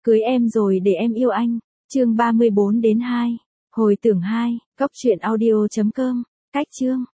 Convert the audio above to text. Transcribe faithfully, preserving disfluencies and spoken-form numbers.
Cưới em rồi để em yêu anh. Chương ba mươi bốn đến hai. Hồi tưởng hai. Cốc truyện audio chấm com. Cách chương